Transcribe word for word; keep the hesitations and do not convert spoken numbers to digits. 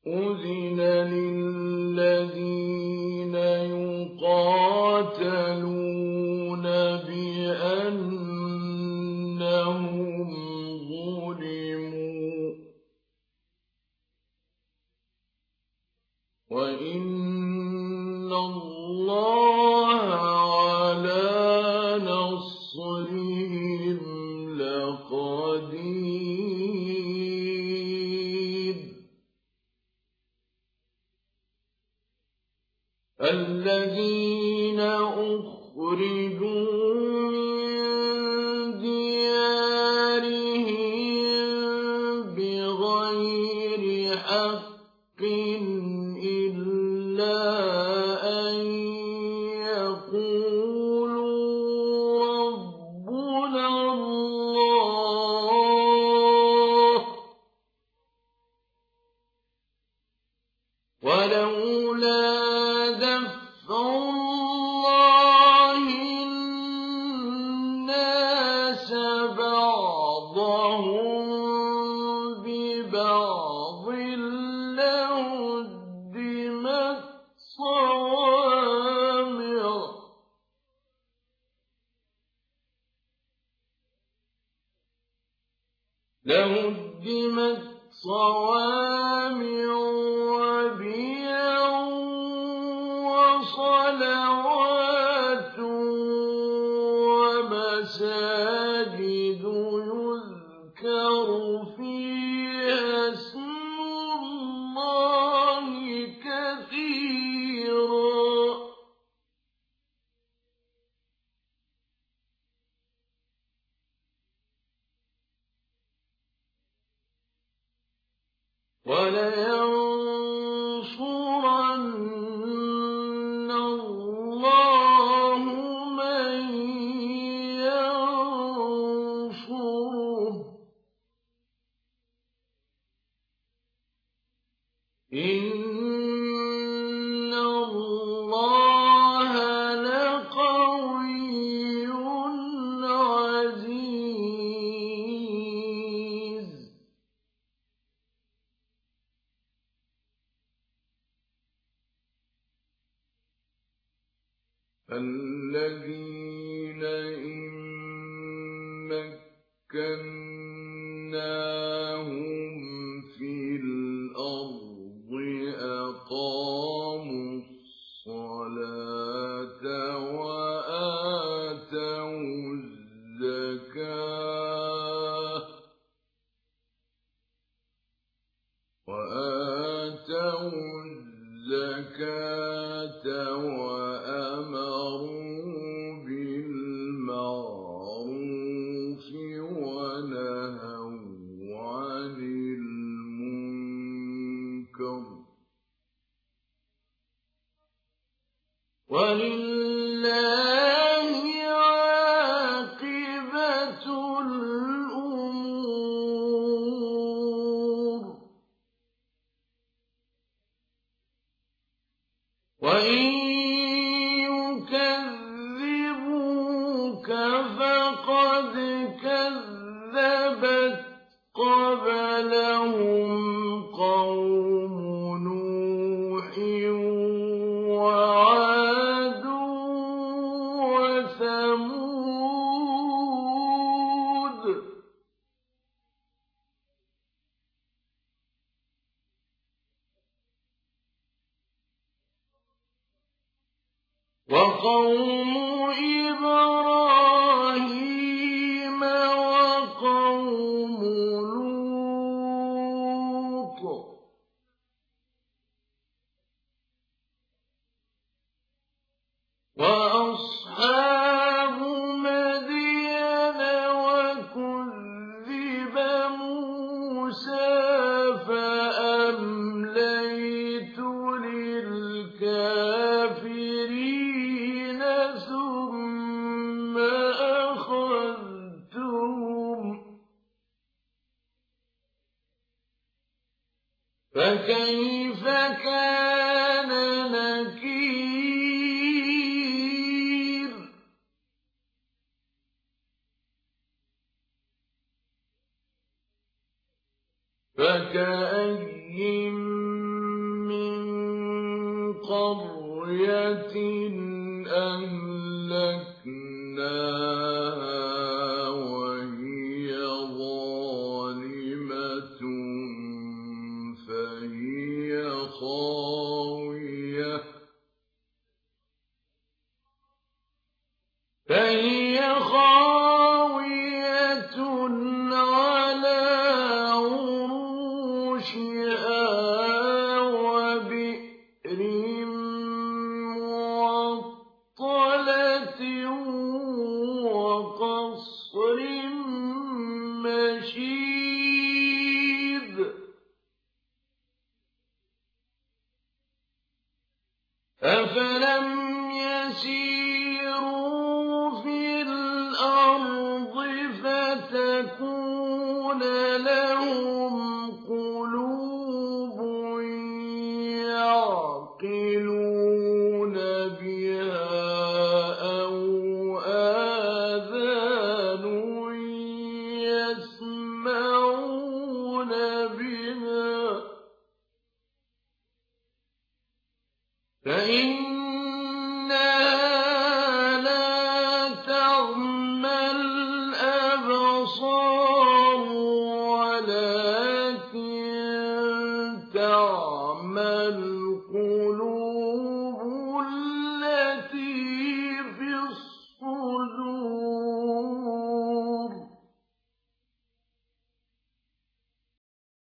أذن للذين يقاتلون بأنهم ظلموا وإن الله على نصرهم لقدير. الذين أخرجوا من ديارهم بغير حق إلا أن يقولوا ربنا الله ولولا دفع الله الناس بعضهم ببعض لهدمت صوامع لهدمت صوامع وبيع وصلوات ومساجد يذكر فيها اسم الله كثيرا ولينصرن الله من ينصره إن الله لقوي عزيز. الذين إن مكناهم في الأرض أقاموا الصلاة وآتوا الزكاة وآتوا الزكاة وأمروا بالمعروف ونهوا عن المنكر ولله عاقبة الأمور. وإن يكذبوك فقد كذبت قبلهم قوم نوح وعاد وثمود وقوم إبراهيم وقوم لوط وأصحاب مدين وكذب موسى فأمليت للكافرين ثم أخذتهم فكيف كان نكير. فكأين أهلكناها وهي ظالمة فهي خاوية فهي خاوية على عروشها وبئر معطلة وقصر مشيد أفلم يسيروا في الأرض فتكون لهم قلوب يعقلون بها أو آذان يسمعون بها فإنها لا تعمى الأبصار ولكن تعمى القلوب